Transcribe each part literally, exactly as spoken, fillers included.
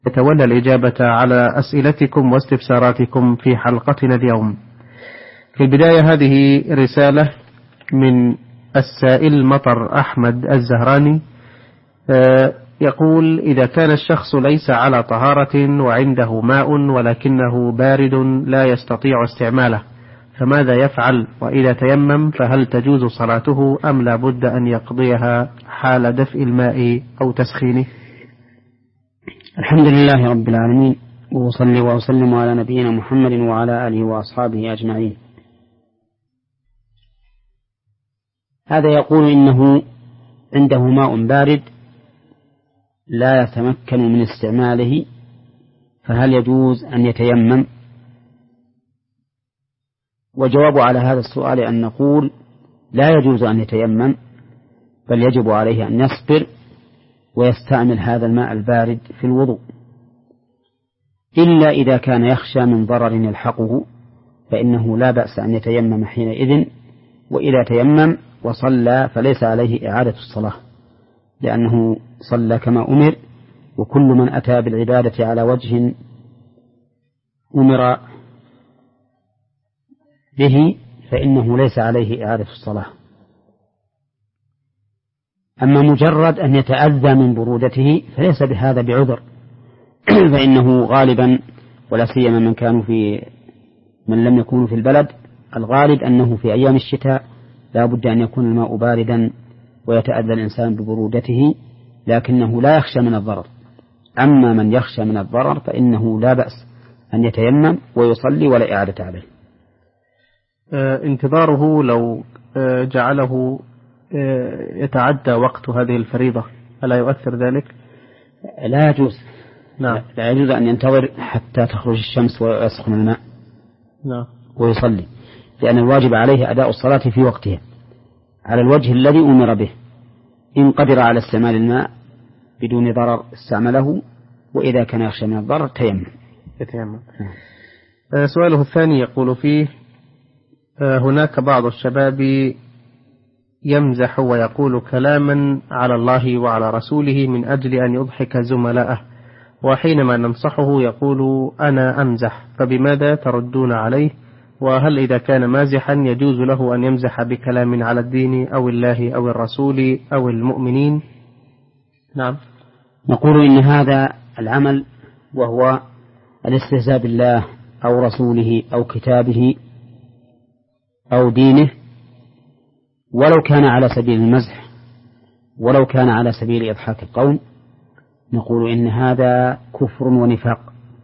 يتولى الإجابة على أسئلتكم واستفساراتكم في حلقتنا اليوم. في البداية هذه رسالة من السائل مطر أحمد الزهراني، يقول: إذا كان الشخص ليس على طهارة وعنده ماء ولكنه بارد لا يستطيع استعماله، فماذا يفعل؟ وإذا تيمم فهل تجوز صلاته أم لا بد أن يقضيها حال دفء الماء أو تسخينه؟ الحمد لله رب العالمين، وأصلي وأسلم على نبينا محمد وعلى آله وأصحابه أجمعين. هذا يقول إنه عنده ماء بارد لا يتمكن من استعماله، فهل يجوز أن يتيمم؟ وجواب على هذا السؤال أن نقول لا يجوز أن يتيمم، بل يجب عليه أن يصبر ويستعمل هذا الماء البارد في الوضوء، إلا إذا كان يخشى من ضرر يلحقه، فإنه لا بأس أن يتيمم حينئذ. وإذا تيمم وصلى فليس عليه إعادة الصلاة، لأنه صلى كما أمر، وكل من أتى بالعبادة على وجه أمر به فإنه ليس عليه إعادة الصلاة. أما مجرد أن يتأذى من برودته فليس بهذا بعذر، فإنه غالبا، ولا سيما من كانوا في من لم يكونوا في البلد، الغالب أنه في أيام الشتاء لا بد أن يكون الماء باردا ويتأذى الإنسان ببرودته، لكنه لا يخشى من الضرر. أما من يخشى من الضرر فإنه لا بأس أن يتيمم ويصلي ولا إعادة عليه. آه انتظاره لو آه جعله آه يتعدى وقت هذه الفريضة ألا يؤثر ذلك؟ لا يجوز. نعم. لا يجوز أن ينتظر حتى تخرج الشمس ويسخن الماء نعم. ويصلي، لأن الواجب عليه أداء الصلاة في وقتها على الوجه الذي أمر به. إن قدر على استعمال الماء بدون ضرر استعمله، وإذا كان يخشى من الضرر تيمم. يتيمم. آه سؤاله الثاني يقول فيه: آه هناك بعض الشباب يمزح ويقول كلاما على الله وعلى رسوله من أجل أن يضحك زملائه، وحينما ننصحه يقول أنا أمزح، فبماذا تردون عليه؟ وهل إذا كان مازحا يجوز له أن يمزح بكلام على الدين أو الله أو الرسول أو المؤمنين؟ نعم. نقول إن هذا العمل وهو الاستهزاء بالله أو رسوله أو كتابه أو دينه، ولو كان على سبيل المزح ولو كان على سبيل إضحاك القوم، نقول إن هذا كفر ونفاق،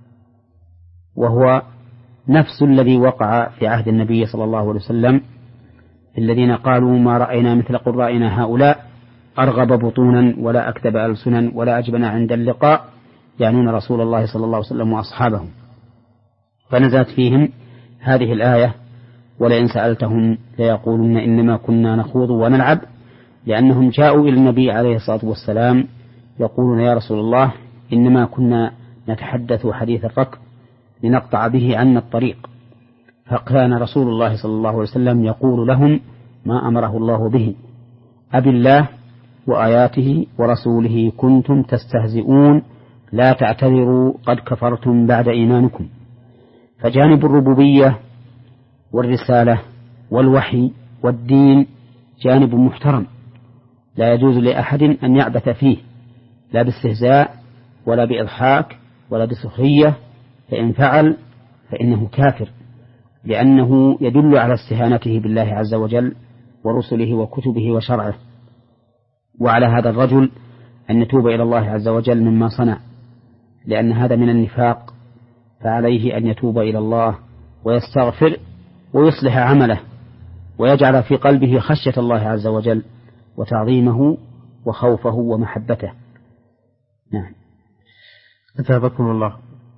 وهو نفس الذي وقع في عهد النبي صلى الله عليه وسلم الذين قالوا ما رأينا مثل قرائنا هؤلاء أرغب بطونا ولا أكذب ألسنا ولا أجبن عند اللقاء، يعنون رسول الله صلى الله عليه وسلم وأصحابه. فنزلت فيهم هذه الآية: ولئن سألتهم ليقولن إنما كنا نخوض ونلعب، لأنهم جاءوا إلى النبي عليه الصلاة والسلام يقولون يا رسول الله إنما كنا نتحدث حديث الركب لنقطع به عنا الطريق، فكان رسول الله صلى الله عليه وسلم يقول لهم ما أمره الله به: أبي الله وآياته ورسوله كنتم تستهزئون لا تعتذروا قد كفرتم بعد إيمانكم. فجانب الربوبية والرسالة والوحي والدين جانب محترم لا يجوز لأحد أن يعبث فيه، لا باستهزاء ولا بإضحاك ولا بسخرية، فإن فعل فإنه كافر، لأنه يدل على استهانته بالله عز وجل ورسله وكتبه وشرعه. وعلى هذا الرجل أن يتوب إلى الله عز وجل مما صنع، لأن هذا من النفاق، فعليه أن يتوب إلى الله ويستغفر ويصلح عمله ويجعل في قلبه خشية الله عز وجل وتعظيمه وخوفه ومحبته. نعم. أثابكم الله.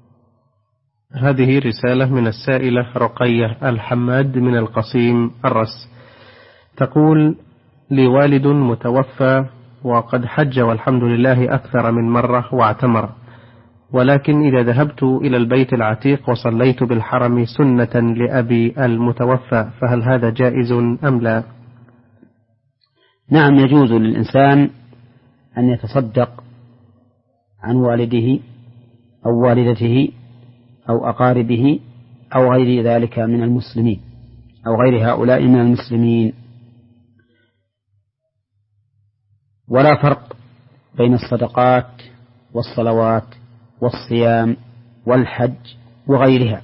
هذه رسالة من السائلة رقية الحماد من القصيم الرس، تقول: لي والد متوفى وقد حج والحمد لله أكثر من مرة واعتمر، ولكن إذا ذهبت إلى البيت العتيق وصليت بالحرم سنة لأبي المتوفى فهل هذا جائز أم لا؟ نعم، يجوز للإنسان أن يتصدق عن والده أو والدته أو أقاربه أو غير ذلك من المسلمين أو غير هؤلاء من المسلمين. ولا فرق بين الصدقات والصلوات والصيام والحج وغيرها،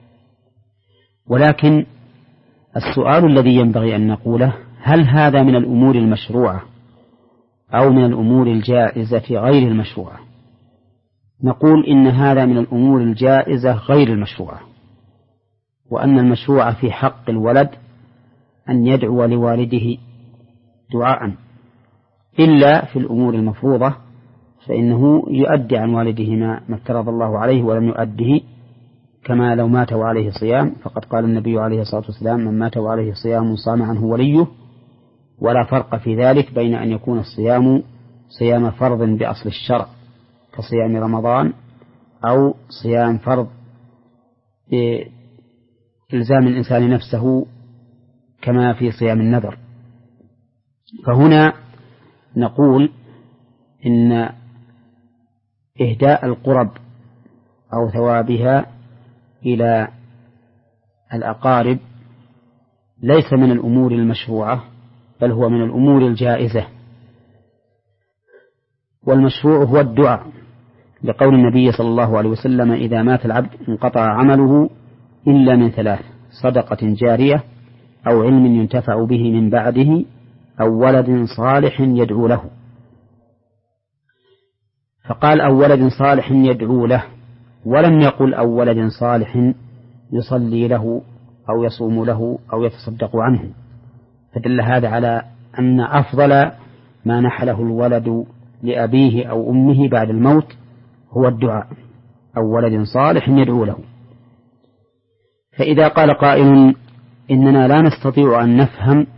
ولكن السؤال الذي ينبغي أن نقوله: هل هذا من الأمور المشروعة أو من الأمور الجائزة غير المشروعة؟ نقول إن هذا من الأمور الجائزة غير المشروعة، وأن المشروع في حق الولد أن يدعو لوالده دعاء، إلا في الأمور المفروضة فإنه يؤدي عن والده ما افترض الله عليه ولم يؤده، كما لو مات وعليه صيام، فقد قال النبي عليه الصلاة والسلام: من مات وعليه صيام صام عنه وليه. ولا فرق في ذلك بين أن يكون الصيام صيام فرض بأصل الشرع كصيام رمضان، أو صيام فرض بإلزام الإنسان نفسه كما في صيام النذر. فهنا نقول إن إهداء القرب أو ثوابها إلى الأقارب ليس من الأمور المشروعة، بل هو من الأمور الجائزة. والمشروع هو الدعاء، لقول النبي صلى الله عليه وسلم: إذا مات العبد انقطع عمله إلا من ثلاث: صدقة جارية، أو علم ينتفع به من بعده، أو ولد صالح يدعو له. فقال: أو ولد صالح يدعو له، ولم يقل أو ولد صالح يصلي له أو يصوم له أو يتصدق عنه، فدل هذا على أن أفضل ما نحله الولد لأبيه أو أمه بعد الموت هو الدعاء، أو ولد صالح يدعو له. فإذا قال قائل: إننا لا نستطيع أن نفهم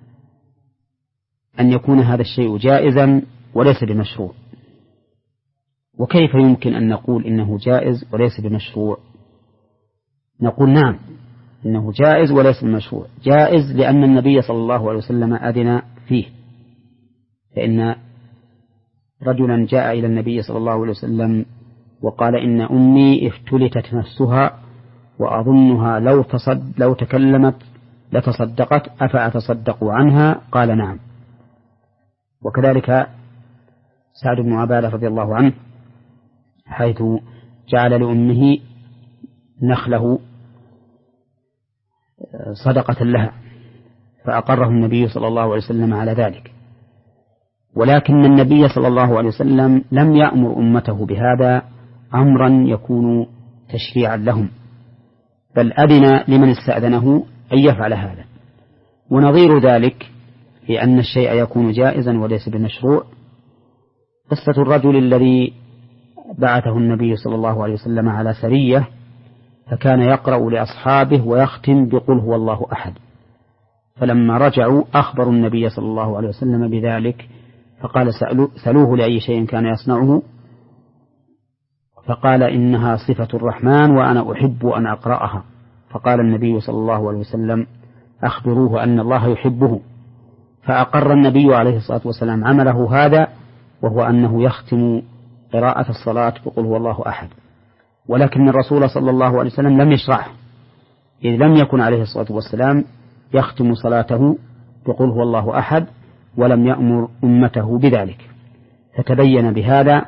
أن يكون هذا الشيء جائزا وليس بمشروع، وكيف يمكن أن نقول إنه جائز وليس بمشروع؟ نقول: نعم، إنه جائز وليس بمشروع. جائز لأن النبي صلى الله عليه وسلم أذن فيه، فإن رجلا جاء إلى النبي صلى الله عليه وسلم وقال: إن أمي افتلتت نفسها وأظنها لو, تصد لو تكلمت لتصدقت، أفأتصدق عنها؟ قال: نعم. وكذلك سعد بن عبادة رضي الله عنه، حيث جعل لأمه نخله صدقة لها، فأقره النبي صلى الله عليه وسلم على ذلك. ولكن النبي صلى الله عليه وسلم لم يأمر أمته بهذا أمرا يكون تشريعا لهم، بل أذن لمن استأذنه أن يفعل هذا. ونظير ذلك في أن الشيء يكون جائزا وليس بمشروع قصة الرجل الذي بعثه النبي صلى الله عليه وسلم على سرية، فكان يقرأ لأصحابه ويختم بقل هو الله أحد، فلما رجعوا أخبروا النبي صلى الله عليه وسلم بذلك، فقال: سألوه لأي شيء كان يصنعه، فقال: إنها صفة الرحمن وأنا أحب أن أقرأها. فقال النبي صلى الله عليه وسلم: أخبروه أن الله يحبه. فأقر النبي عليه الصلاة والسلام عمله هذا، وهو أنه يختم قراءة الصلاة بقل هو الله أحد. ولكن الرسول صلى الله عليه وسلم لم يشرعه، إذ لم يكن عليه الصلاة والسلام يختم صلاته بقل هو الله أحد، ولم يأمر أمته بذلك. فتبين بهذا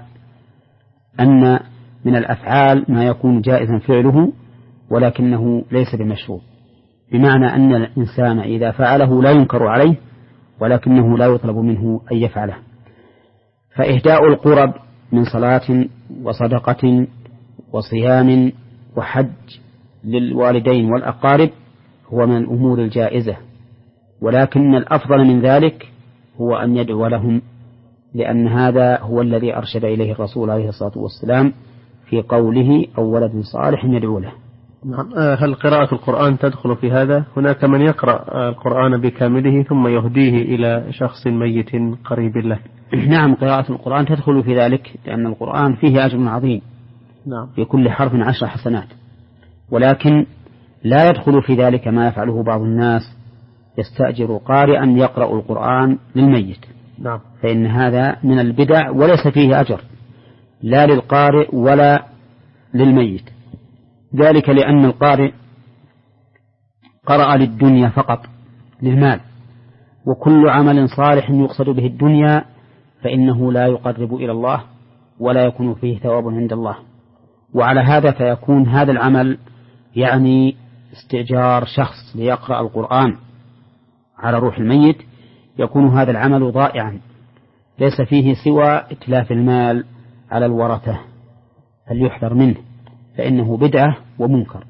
أن من الأفعال ما يكون جائزا فعله ولكنه ليس بمشروع، بمعنى أن الإنسان إذا فعله لا ينكر عليه، ولكنه لا يطلب منه أن يفعله. فإهداء القرب من صلاة وصدقة وصيام وحج للوالدين والأقارب هو من الأمور الجائزة، ولكن الأفضل من ذلك هو أن يدعو لهم، لأن هذا هو الذي أرشد إليه الرسول عليه الصلاة والسلام في قوله: أو ولد صالح يدعو له. هل قراءة القرآن تدخل في هذا؟ هناك من يقرأ القرآن بكامله ثم يهديه إلى شخص ميت قريب له. نعم، قراءة القرآن تدخل في ذلك، لأن القرآن فيه أجر عظيم. نعم. في كل حرف عشر حسنات. ولكن لا يدخل في ذلك ما يفعله بعض الناس، يستأجر قارئا يقرأ القرآن للميت. نعم. فإن هذا من البدع وليس فيه أجر لا للقارئ ولا للميت، ذلك لأن القارئ قرأ للدنيا فقط للمال، وكل عمل صالح يقصد به الدنيا فإنه لا يقرب إلى الله ولا يكون فيه ثواب عند الله. وعلى هذا فيكون هذا العمل يعني استئجار شخص ليقرأ القرآن على روح الميت، يكون هذا العمل ضائعا ليس فيه سوى إتلاف المال على الورثة، فليحذر منه فإنه بدعة ومنكر.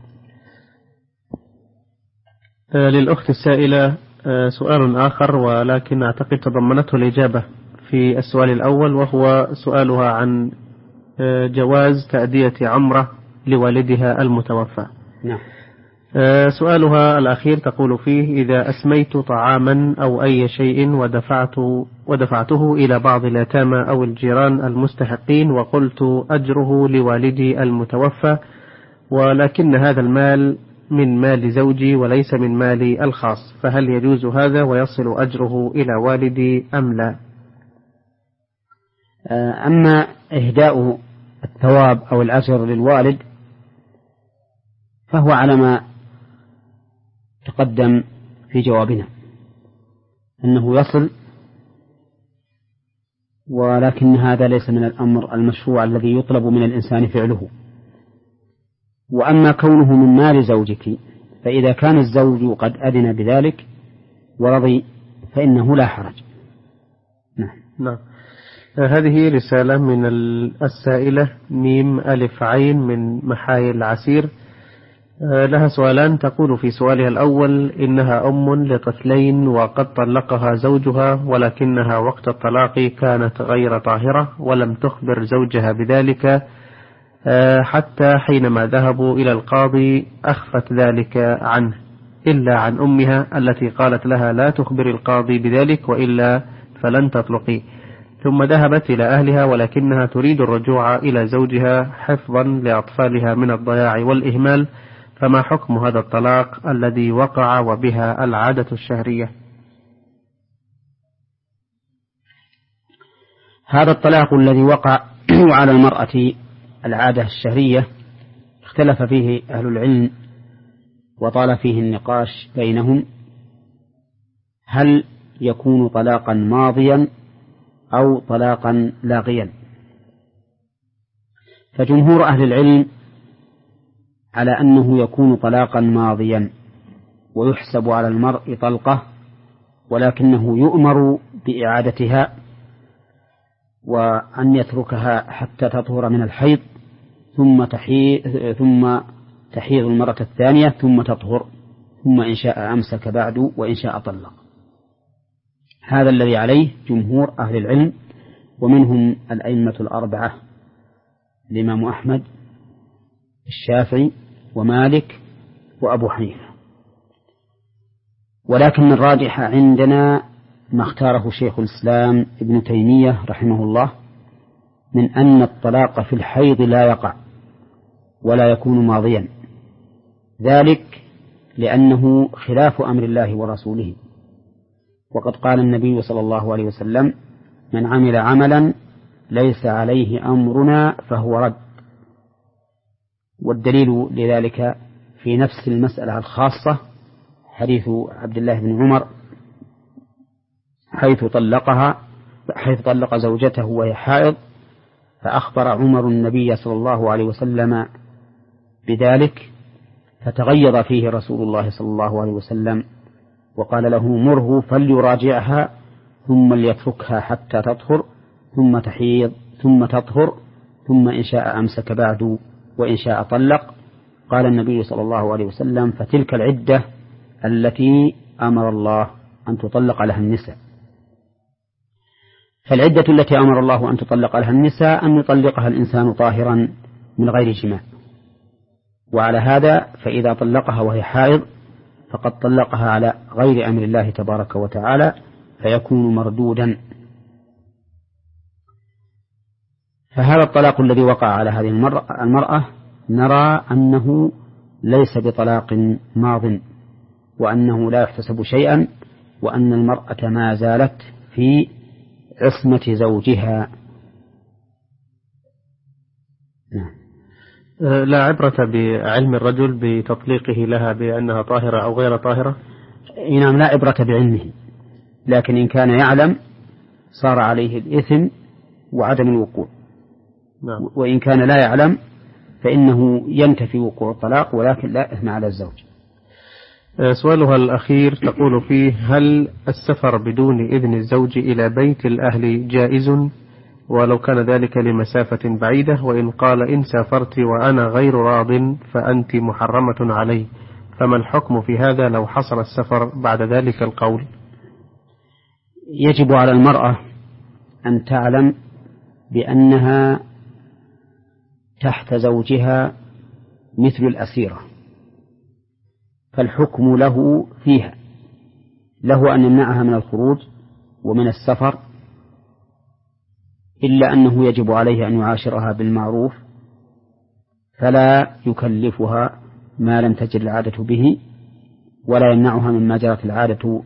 للأخت السائلة سؤال آخر، ولكن أعتقد تضمنته الإجابة في السؤال الأول، وهو سؤالها عن جواز تأدية عمرة لوالدها المتوفى. نعم. سؤالها الأخير تقول فيه: إذا أسميت طعاما أو أي شيء ودفعت ودفعته إلى بعض اليتامى أو الجيران المستحقين وقلت أجره لوالدي المتوفى، ولكن هذا المال من مال زوجي وليس من مالي الخاص، فهل يجوز هذا ويصل أجره إلى والدي أم لا؟ أما إهداء الثواب أو الأجر للوالد فهو على ما تقدم في جوابنا أنه يصل، ولكن هذا ليس من الأمر المشروع الذي يطلب من الإنسان فعله. وأما كونه من مال زوجك فإذا كان الزوج قد أذن بذلك ورضي فإنه لا حرج. نعم. نعم. هذه رسالة من السائلة ميم ألف عين من محايل العسير، لها سؤالان. تقول في سؤالها الأول: إنها أم لطفلين وقد طلقها زوجها، ولكنها وقت الطلاق كانت غير طاهرة ولم تخبر زوجها بذلك حتى حينما ذهبوا إلى القاضي أخفت ذلك عنه إلا عن أمها التي قالت لها لا تخبر القاضي بذلك وإلا فلن تطلقي، ثم ذهبت إلى أهلها ولكنها تريد الرجوع إلى زوجها حفظا لأطفالها من الضياع والإهمال، فما حكم هذا الطلاق الذي وقع وبها العادة الشهرية؟ هذا الطلاق الذي وقع على المرأة العادة الشهرية اختلف فيه أهل العلم وطال فيه النقاش بينهم، هل يكون طلاقا ماضيا أو طلاقا لاغيا؟ فجمهور أهل العلم على أنه يكون طلاقا ماضيا ويحسب على المرء طلقة، ولكنه يؤمر بإعادتها وأن يتركها حتى تطهر من الحيض ثم تحيض ثم تحيض المرة الثانية ثم تطهر، ثم إن شاء أمسك بعد وإن شاء طلق. هذا الذي عليه جمهور أهل العلم، ومنهم الأئمة الأربعة الإمام أحمد الشافعي ومالك وأبو حنيفة. ولكن الراجح عندنا ما اختاره شيخ الإسلام ابن تيمية رحمه الله من أن الطلاق في الحيض لا يقع ولا يكون ماضيا، ذلك لأنه خلاف أمر الله ورسوله، وقد قال النبي صلى الله عليه وسلم: من عمل عملا ليس عليه أمرنا فهو رد. والدليل لذلك في نفس المسألة الخاصة حديث عبد الله بن عمر حيث طلقها حيث طلق زوجته وهي حائض، فأخبر عمر النبي صلى الله عليه وسلم بذلك، فتغيظ فيه رسول الله صلى الله عليه وسلم وقال له: مره فليراجعها ثم ليتركها حتى تطهر ثم تحيض ثم تطهر ثم إن شاء أمسك بعد وإن شاء طلق. قال النبي صلى الله عليه وسلم: فتلك العدة التي أمر الله أن تطلق لها النساء. فالعدة التي أمر الله أن تطلق لها النساء أن يطلقها الإنسان طاهرا من غير جماع، وعلى هذا فإذا طلقها وهي حائض فقد طلقها على غير أمر الله تبارك وتعالى فيكون مردودا. فهذا الطلاق الذي وقع على هذه المرأة نرى أنه ليس بطلاق ماض، وأنه لا يحتسب شيئا، وأن المرأة ما زالت في عصمة زوجها. لا عبرة بعلم الرجل بتطليقه لها بأنها طاهرة أو غير طاهرة؟ نعم، لا عبرة بعلمه، لكن إن كان يعلم صار عليه الإثم وعدم الوقوع. نعم. وإن كان لا يعلم فإنه ينتفي وقوع الطلاق ولكن لا إثم على الزوج. سؤالها الأخير تقول فيه: هل السفر بدون إذن الزوج إلى بيت الأهل جائز ولو كان ذلك لمسافة بعيدة؟ وإن قال إن سافرت وأنا غير راض فأنت محرمة علي، فما الحكم في هذا لو حصل السفر بعد ذلك القول؟ يجب على المرأة أن تعلم بأنها تحت زوجها مثل الأسيرة، فالحكم له فيها، له أن يمنعها من الخروج ومن السفر، إلا أنه يجب عليه أن يعاشرها بالمعروف فلا يكلفها ما لم تجر العادة به، ولا يمنعها مما جرت العادة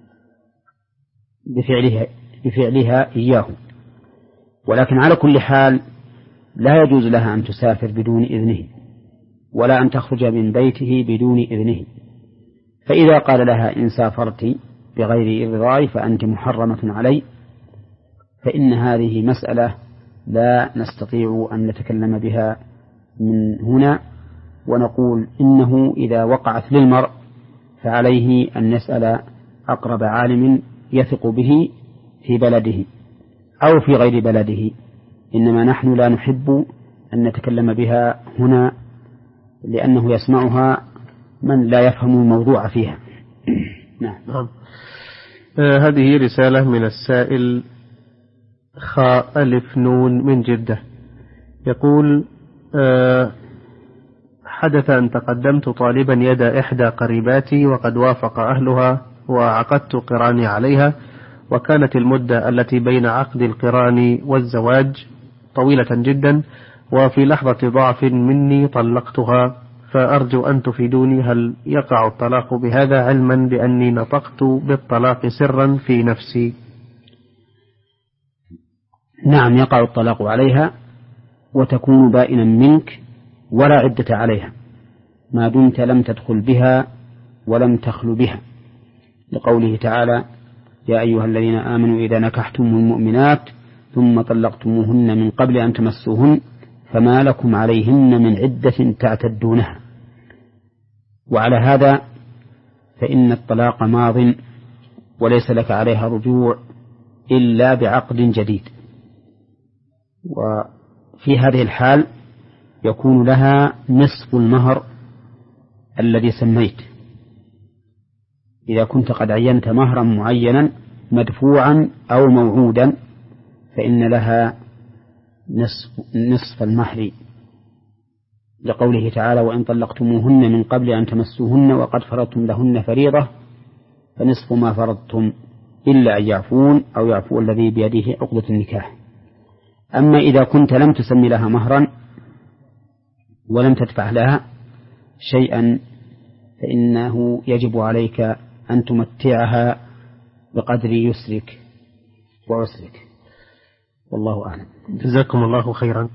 بفعلها, بفعلها إياه. ولكن على كل حال لا يجوز لها أن تسافر بدون إذنه ولا أن تخرج من بيته بدون إذنه. فإذا قال لها إن سافرت بغير رضاي فأنت محرمة علي، فإن هذه مسألة لا نستطيع أن نتكلم بها من هنا، ونقول إنه إذا وقعت للمرء فعليه أن يسأل أقرب عالم يثق به في بلده أو في غير بلده، إنما نحن لا نحب أن نتكلم بها هنا لأنه يسمعها من لا يفهم الموضوع فيها. نعم. نعم. آه هذه رسالة من السائل خاء ألف نون من جدة، يقول: آه حدث أن تقدمت طالبا يد إحدى قريباتي وقد وافق أهلها وعقدت قراني عليها، وكانت المدة التي بين عقد القران والزواج طويلة جدا، وفي لحظة ضعف مني طلقتها، فأرجو أن تفيدوني هل يقع الطلاق بهذا، علما بأني نطقت بالطلاق سرا في نفسي؟ نعم، يقع الطلاق عليها وتكون بائنا منك ولا عدة عليها ما دمت لم تدخل بها ولم تخل بها، لقوله تعالى: يا أيها الذين آمنوا إذا نكحتم المؤمنات ثم طلقتموهن من قبل أن تمسوهن فما لكم عليهن من عدة تعتدونها. وعلى هذا فإن الطلاق ماض وليس لك عليها رجوع إلا بعقد جديد. وفي هذه الحال يكون لها نصف المهر الذي سميت، إذا كنت قد عينت مهرا معينا مدفوعا أو موعودا فإن لها نصف, نصف المهر، لقوله تعالى: وإن طلقتموهن من قبل أن تمسوهن وقد فرضتم لهن فريضة فنصف ما فرضتم إلا أن يعفون أو يعفو الذي بيده عقدة النكاح. أما إذا كنت لم تسمي لها مهرا ولم تدفع لها شيئا فإنه يجب عليك أن تمتعها بقدر يسرك وعسرك، والله أعلم. جزاكم الله خيرا.